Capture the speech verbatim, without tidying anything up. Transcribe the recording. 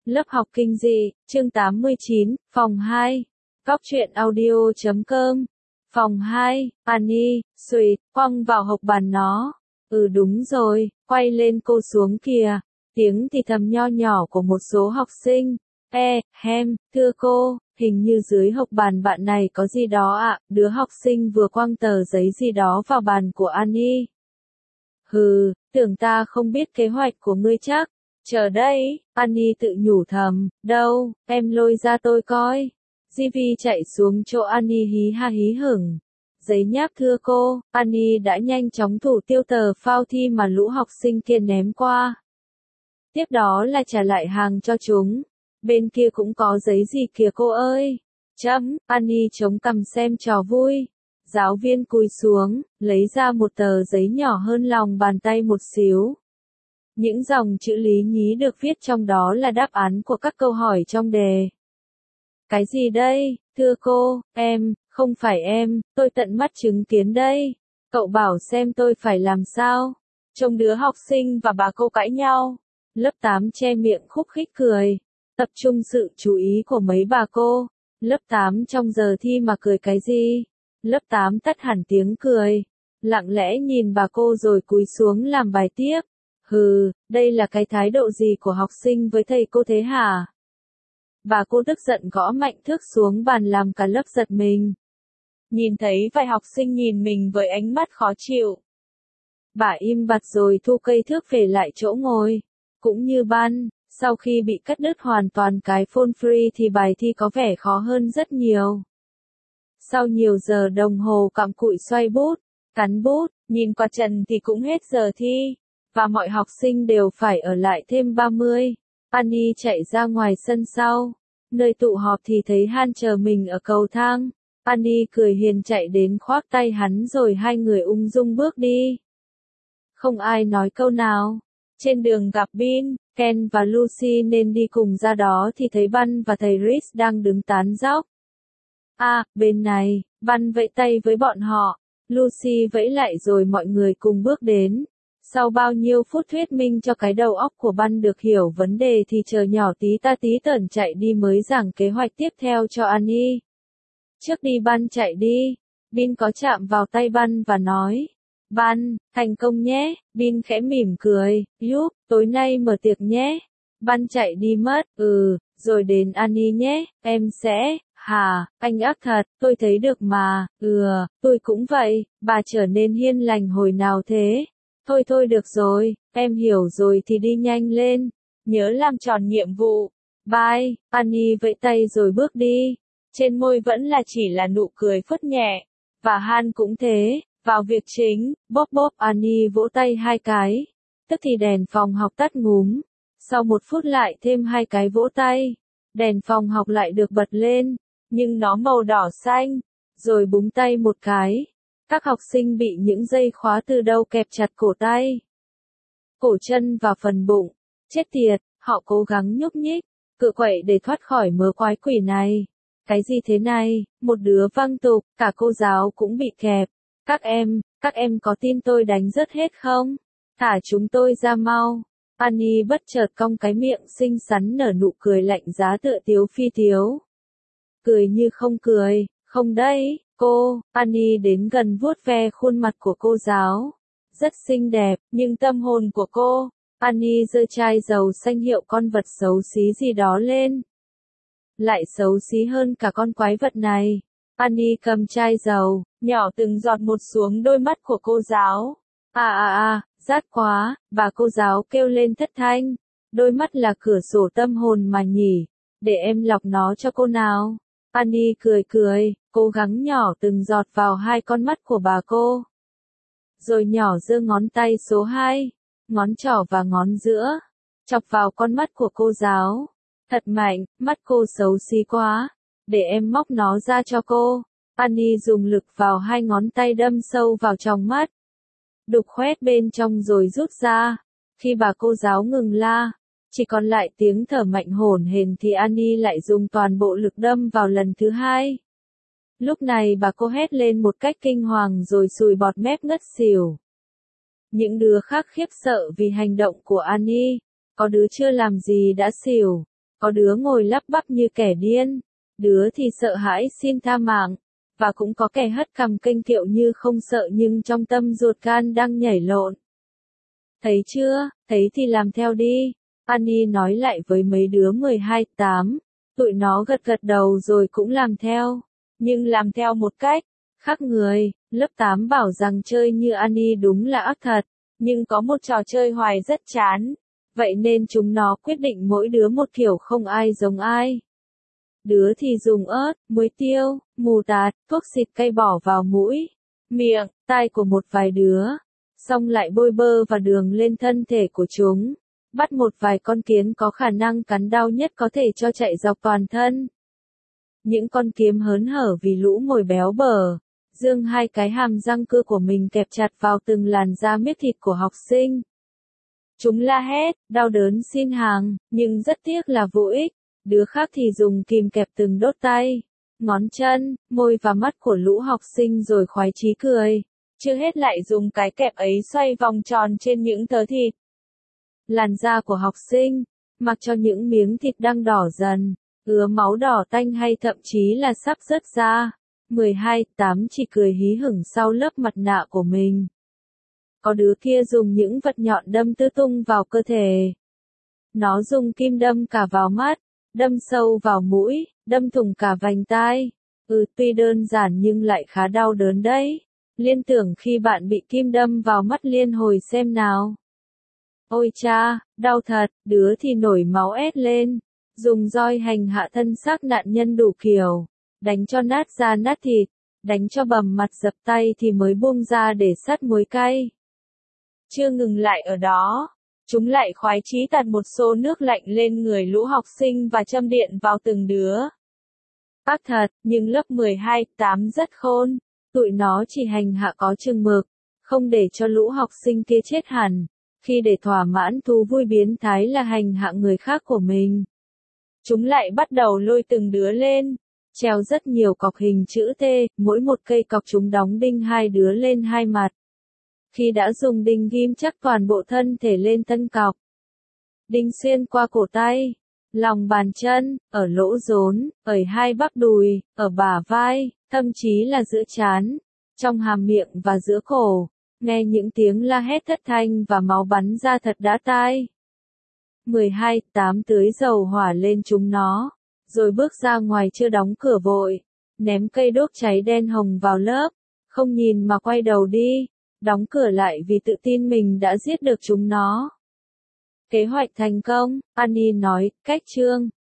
Lớp học kinh dị, chương tám mươi chín, phòng hai. Góc truyện audio chấm com. Phòng hai, Annie, suýt, quăng vào hộc bàn nó. Ừ đúng rồi, quay lên cô xuống kìa. Tiếng thì thầm nho nhỏ của một số học sinh. E, hem, thưa cô, hình như dưới hộc bàn bạn này có gì đó ạ. À? Đứa học sinh vừa quăng tờ giấy gì đó vào bàn của Annie. Hừ, tưởng ta không biết kế hoạch của ngươi chắc. Chờ đây, Annie tự nhủ thầm, đâu, em lôi ra tôi coi. Givi chạy xuống chỗ Annie hí ha hí hửng. Giấy nháp thưa cô, Annie đã nhanh chóng thủ tiêu tờ phao thi mà lũ học sinh kia ném qua. Tiếp đó là trả lại hàng cho chúng. Bên kia cũng có giấy gì kìa cô ơi. Chấm, Annie chống cằm xem trò vui. Giáo viên cúi xuống, lấy ra một tờ giấy nhỏ hơn lòng bàn tay một xíu. Những dòng chữ lý nhí được viết trong đó là đáp án của các câu hỏi trong đề. Cái gì đây, thưa cô, em, không phải em, tôi tận mắt chứng kiến đây. Cậu bảo xem tôi phải làm sao. Trông đứa học sinh và bà cô cãi nhau. Lớp tám che miệng khúc khích cười. Tập trung sự chú ý của mấy bà cô. Lớp tám trong giờ thi mà cười cái gì? Lớp tám tắt hẳn tiếng cười. Lặng lẽ nhìn bà cô rồi cúi xuống làm bài tiếp. Hừ, đây là cái thái độ gì của học sinh với thầy cô thế hả? Bà cô tức giận gõ mạnh thước xuống bàn làm cả lớp giật mình. Nhìn thấy vài học sinh nhìn mình với ánh mắt khó chịu. Bà im bặt rồi thu cây thước về lại chỗ ngồi. Cũng như ban, sau khi bị cắt đứt hoàn toàn cái phone free thì bài thi có vẻ khó hơn rất nhiều. Sau nhiều giờ đồng hồ cặm cụi xoay bút, cắn bút, nhìn qua trần thì cũng hết giờ thi. Và mọi học sinh đều phải ở lại thêm ba mươi. Annie chạy ra ngoài sân sau. Nơi tụ họp thì thấy Han chờ mình ở cầu thang. Annie cười hiền chạy đến khoác tay hắn rồi hai người ung dung bước đi. Không ai nói câu nào. Trên đường gặp Bin, Ken và Lucy nên đi cùng ra đó thì thấy Bun và thầy Rhys đang đứng tán dóc. À, bên này, Bun vẫy tay với bọn họ. Lucy vẫy lại rồi mọi người cùng bước đến. Sau bao nhiêu phút thuyết minh cho cái đầu óc của Bun được hiểu vấn đề thì chờ nhỏ tí ta tí tởn chạy đi mới giảng kế hoạch tiếp theo cho Annie. Trước đi Bun chạy đi. Bin có chạm vào tay Bun và nói. Bun, thành công nhé. Bin khẽ mỉm cười. Yup, tối nay mở tiệc nhé. Bun chạy đi mất. Ừ, rồi đến Annie nhé. Em sẽ. Hả, anh ác thật, tôi thấy được mà. Ừ, tôi cũng vậy. Bà trở nên hiền lành hồi nào thế? Thôi thôi được rồi, em hiểu rồi thì đi nhanh lên. Nhớ làm tròn nhiệm vụ. Bye, Annie vẫy tay rồi bước đi. Trên môi vẫn là chỉ là nụ cười phớt nhẹ. Và Han cũng thế. Vào việc chính, bóp bóp Annie vỗ tay hai cái. Tức thì đèn phòng học tắt ngúm. Sau một phút lại thêm hai cái vỗ tay. Đèn phòng học lại được bật lên. Nhưng nó màu đỏ xanh. Rồi búng tay một cái. Các học sinh bị những dây khóa từ đâu kẹp chặt cổ tay, cổ chân và phần bụng. Chết tiệt, họ cố gắng nhúc nhích, cựa quậy để thoát khỏi mớ quái quỷ này. Cái gì thế này? Một đứa văng tục, cả cô giáo cũng bị kẹp. Các em, các em có tin tôi đánh rớt hết không? Thả chúng tôi ra mau. Annie bất chợt cong cái miệng xinh xắn nở nụ cười lạnh giá tựa tiếu phi tiếu. Cười như không cười, không đấy. Cô, Annie đến gần vuốt ve khuôn mặt của cô giáo. Rất xinh đẹp, nhưng tâm hồn của cô. Annie giơ chai dầu xanh hiệu con vật xấu xí gì đó lên. Lại xấu xí hơn cả con quái vật này. Annie cầm chai dầu, nhỏ từng giọt một xuống đôi mắt của cô giáo. À à à, rát quá, bà cô giáo kêu lên thất thanh. Đôi mắt là cửa sổ tâm hồn mà nhỉ. Để em lọc nó cho cô nào. Annie cười cười, cố gắng nhỏ từng giọt vào hai con mắt của bà cô. Rồi nhỏ giơ ngón tay số hai, ngón trỏ và ngón giữa, chọc vào con mắt của cô giáo. Thật mạnh, mắt cô xấu xí quá. Để em móc nó ra cho cô. Annie dùng lực vào hai ngón tay đâm sâu vào trong mắt. Đục khoét bên trong rồi rút ra. Khi bà cô giáo ngừng la, chỉ còn lại tiếng thở mạnh hổn hển thì Annie lại dùng toàn bộ lực đâm vào lần thứ hai. Lúc này bà cô hét lên một cách kinh hoàng rồi sùi bọt mép ngất xỉu. Những đứa khác khiếp sợ vì hành động của Annie. Có đứa chưa làm gì đã xỉu. Có đứa ngồi lắp bắp như kẻ điên, đứa thì sợ hãi xin tha mạng, và cũng có kẻ hất cằm kênh kiệu như không sợ nhưng trong tâm ruột gan đang nhảy lộn. Thấy chưa, thấy thì làm theo đi, Annie nói lại với mấy đứa mười hai tám, tụi nó gật gật đầu rồi cũng làm theo, nhưng làm theo một cách khác người. Lớp tám bảo rằng chơi như Annie đúng là ác thật, nhưng có một trò chơi hoài rất chán, vậy nên chúng nó quyết định mỗi đứa một kiểu không ai giống ai. Đứa thì dùng ớt, muối tiêu, mù tạt, thuốc xịt cây bỏ vào mũi, miệng, tai của một vài đứa, xong lại bôi bơ và đường lên thân thể của chúng, bắt một vài con kiến có khả năng cắn đau nhất có thể cho chạy dọc toàn thân. Những con kiến hớn hở vì lũ mồi béo bở, dương hai cái hàm răng cưa của mình kẹp chặt vào từng làn da miếc thịt của học sinh. Chúng la hét, đau đớn xin hàng, nhưng rất tiếc là vô ích. Đứa khác thì dùng kìm kẹp từng đốt tay, ngón chân, môi và mắt của lũ học sinh rồi khoái chí cười. Chưa hết lại dùng cái kẹp ấy xoay vòng tròn trên những tớ thịt. Làn da của học sinh, mặc cho những miếng thịt đang đỏ dần, ứa máu đỏ tanh hay thậm chí là sắp rớt ra. mười hai tám chỉ cười hí hửng sau lớp mặt nạ của mình. Có đứa kia dùng những vật nhọn đâm tứ tung vào cơ thể. Nó dùng kim đâm cả vào mắt, đâm sâu vào mũi, đâm thủng cả vành tai. Ừ, tuy đơn giản nhưng lại khá đau đớn đấy. Liên tưởng khi bạn bị kim đâm vào mắt liên hồi xem nào. Ôi cha, đau thật, đứa thì nổi máu ét lên. Dùng roi hành hạ thân xác nạn nhân đủ kiểu. Đánh cho nát da nát thịt, đánh cho bầm mặt dập tay thì mới buông ra để sắt muối cay. Chưa ngừng lại ở đó, chúng lại khoái chí tạt một xô nước lạnh lên người lũ học sinh và châm điện vào từng đứa. Ác thật, nhưng lớp mười hai tám rất khôn, tụi nó chỉ hành hạ có chừng mực, không để cho lũ học sinh kia chết hẳn, khi để thỏa mãn thú vui biến thái là hành hạ người khác của mình. Chúng lại bắt đầu lôi từng đứa lên, treo rất nhiều cọc hình chữ T, mỗi một cây cọc chúng đóng đinh hai đứa lên hai mặt. Khi đã dùng đinh ghim chắc toàn bộ thân thể lên thân cọc, đinh xuyên qua cổ tay, lòng bàn chân, ở lỗ rốn, ở hai bắp đùi, ở bả vai, thậm chí là giữa trán, trong hàm miệng và giữa cổ, nghe những tiếng la hét thất thanh và máu bắn ra thật đã tai. mười hai tám tưới dầu hỏa lên chúng nó, rồi bước ra ngoài chưa đóng cửa vội, ném cây đốt cháy đen hồng vào lớp, không nhìn mà quay đầu đi, đóng cửa lại vì tự tin mình đã giết được chúng nó. Kế hoạch thành công, Annie nói, cách chương